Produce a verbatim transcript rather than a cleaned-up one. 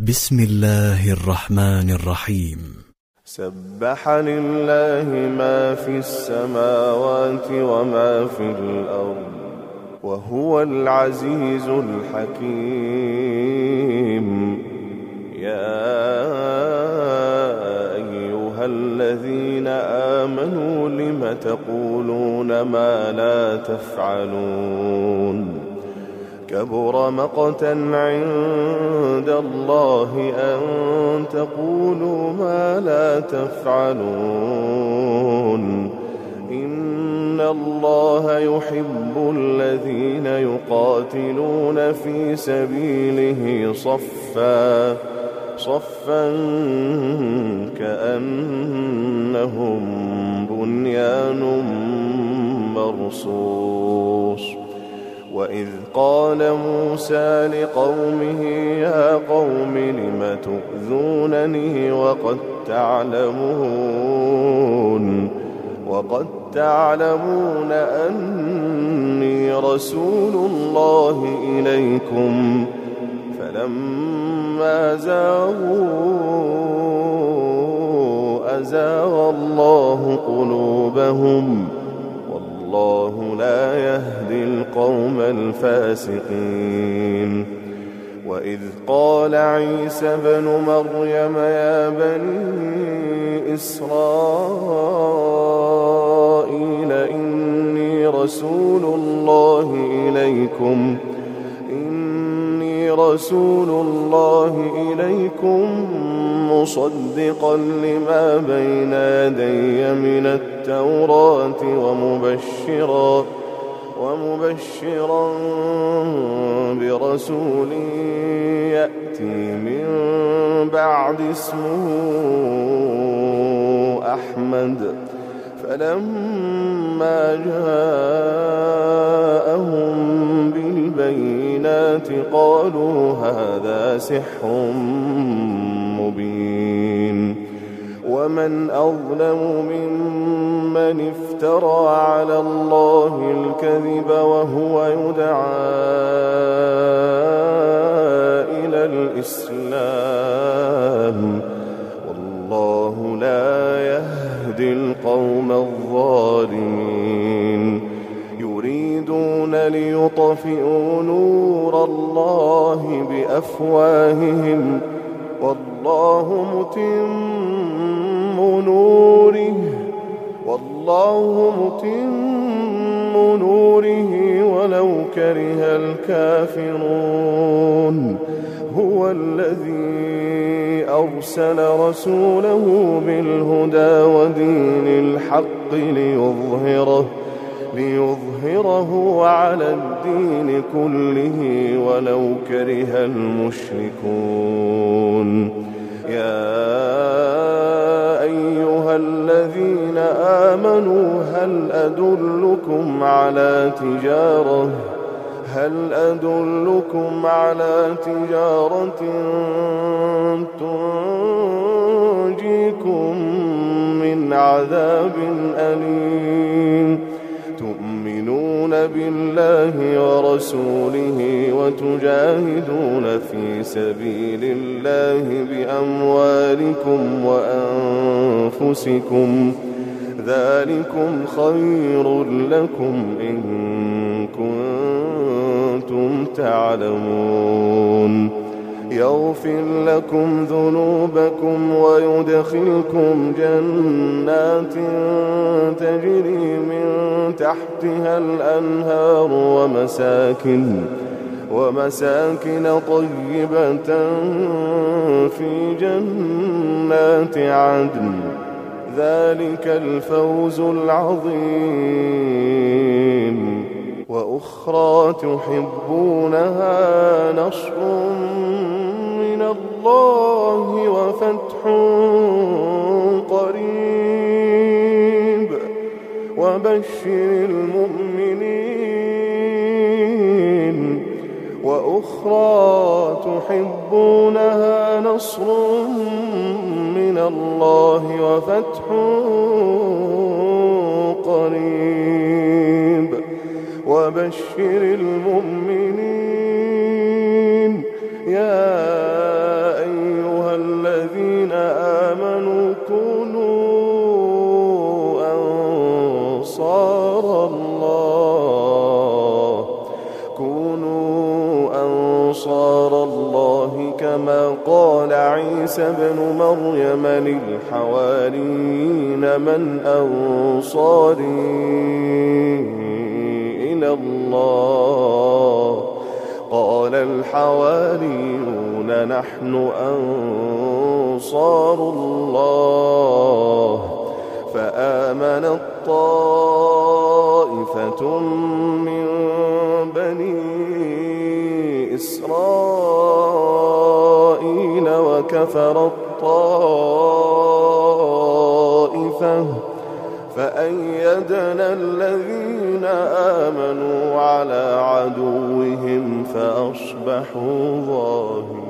بسم الله الرحمن الرحيم. سبح لله ما في السماوات وما في الأرض وهو العزيز الحكيم. يا أيها الذين آمنوا لم تقولون ما لا تفعلون؟ كبر مقتا عند الله أن تقولوا ما لا تفعلون. إن الله يحب الذين يقاتلون في سبيله صفا صفا كأنهم بنيان مرصوص. وإذ قال موسى لقومه يا قوم لم تؤذونني وقد تعلمون وقد تعلمون أني رسول الله إليكم فلما زاغوا أزاغ الله قلوبهم والله لا يهدي القوم الفاسقين. وإذ قال عيسى ابن مريم يا بني إسرائيل إني رسول الله إليكم إني رسول الله إليكم مصدقا لما بين يدي من التوراة ومبشرا ومبشرا برسول يأتي من بعد اسمه أحمد. فلما جاءهم بالبينات قالوا هذا سحر مبين. ومن أظلم ممن افترى على الله الكذب وهو يدعى إلى الإسلام والله لا يهدي القوم الظالمين. يريدون ليطفئوا نور الله بأفواههم والله متم نوره والله متم نوره ولو كره الكافرون. هو الذي أرسل رسوله بالهدى ودين الحق ليظهره ليظهره على الدين كله ولو كره المشركون. يا أيها الذين آمنوا هل أدلكم على تجارة هل أدلكم على تجارة تنجيكم من عذاب أليم؟ تؤمنون بالله ورسوله وتجاهدون في سبيل الله بأموالكم وأنفسكم ذلكم خير لكم إن كنتم تعلمون. يغفر لكم ذنوبكم ويدخلكم جنات تجري من تحتها الأنهار ومساكن ومساكن طيبة في جنات عدن ذلك الفوز العظيم. وأخرى تحبونها نصر من الله وفتح قريب وبشر المؤمنين. وأخرى تحبونها نصر من الله وفتح قريب وبشر المؤمنين. يا كما قال عيسى ابن مريم للحواريين من أنصاري إلى الله قال الحواريون نحن أنصار الله فآمنت طائفة من بني إسرائيل وكفرت طائفة فأيدنا الذين آمنوا على عدوهم فأصبحوا ظاهرين.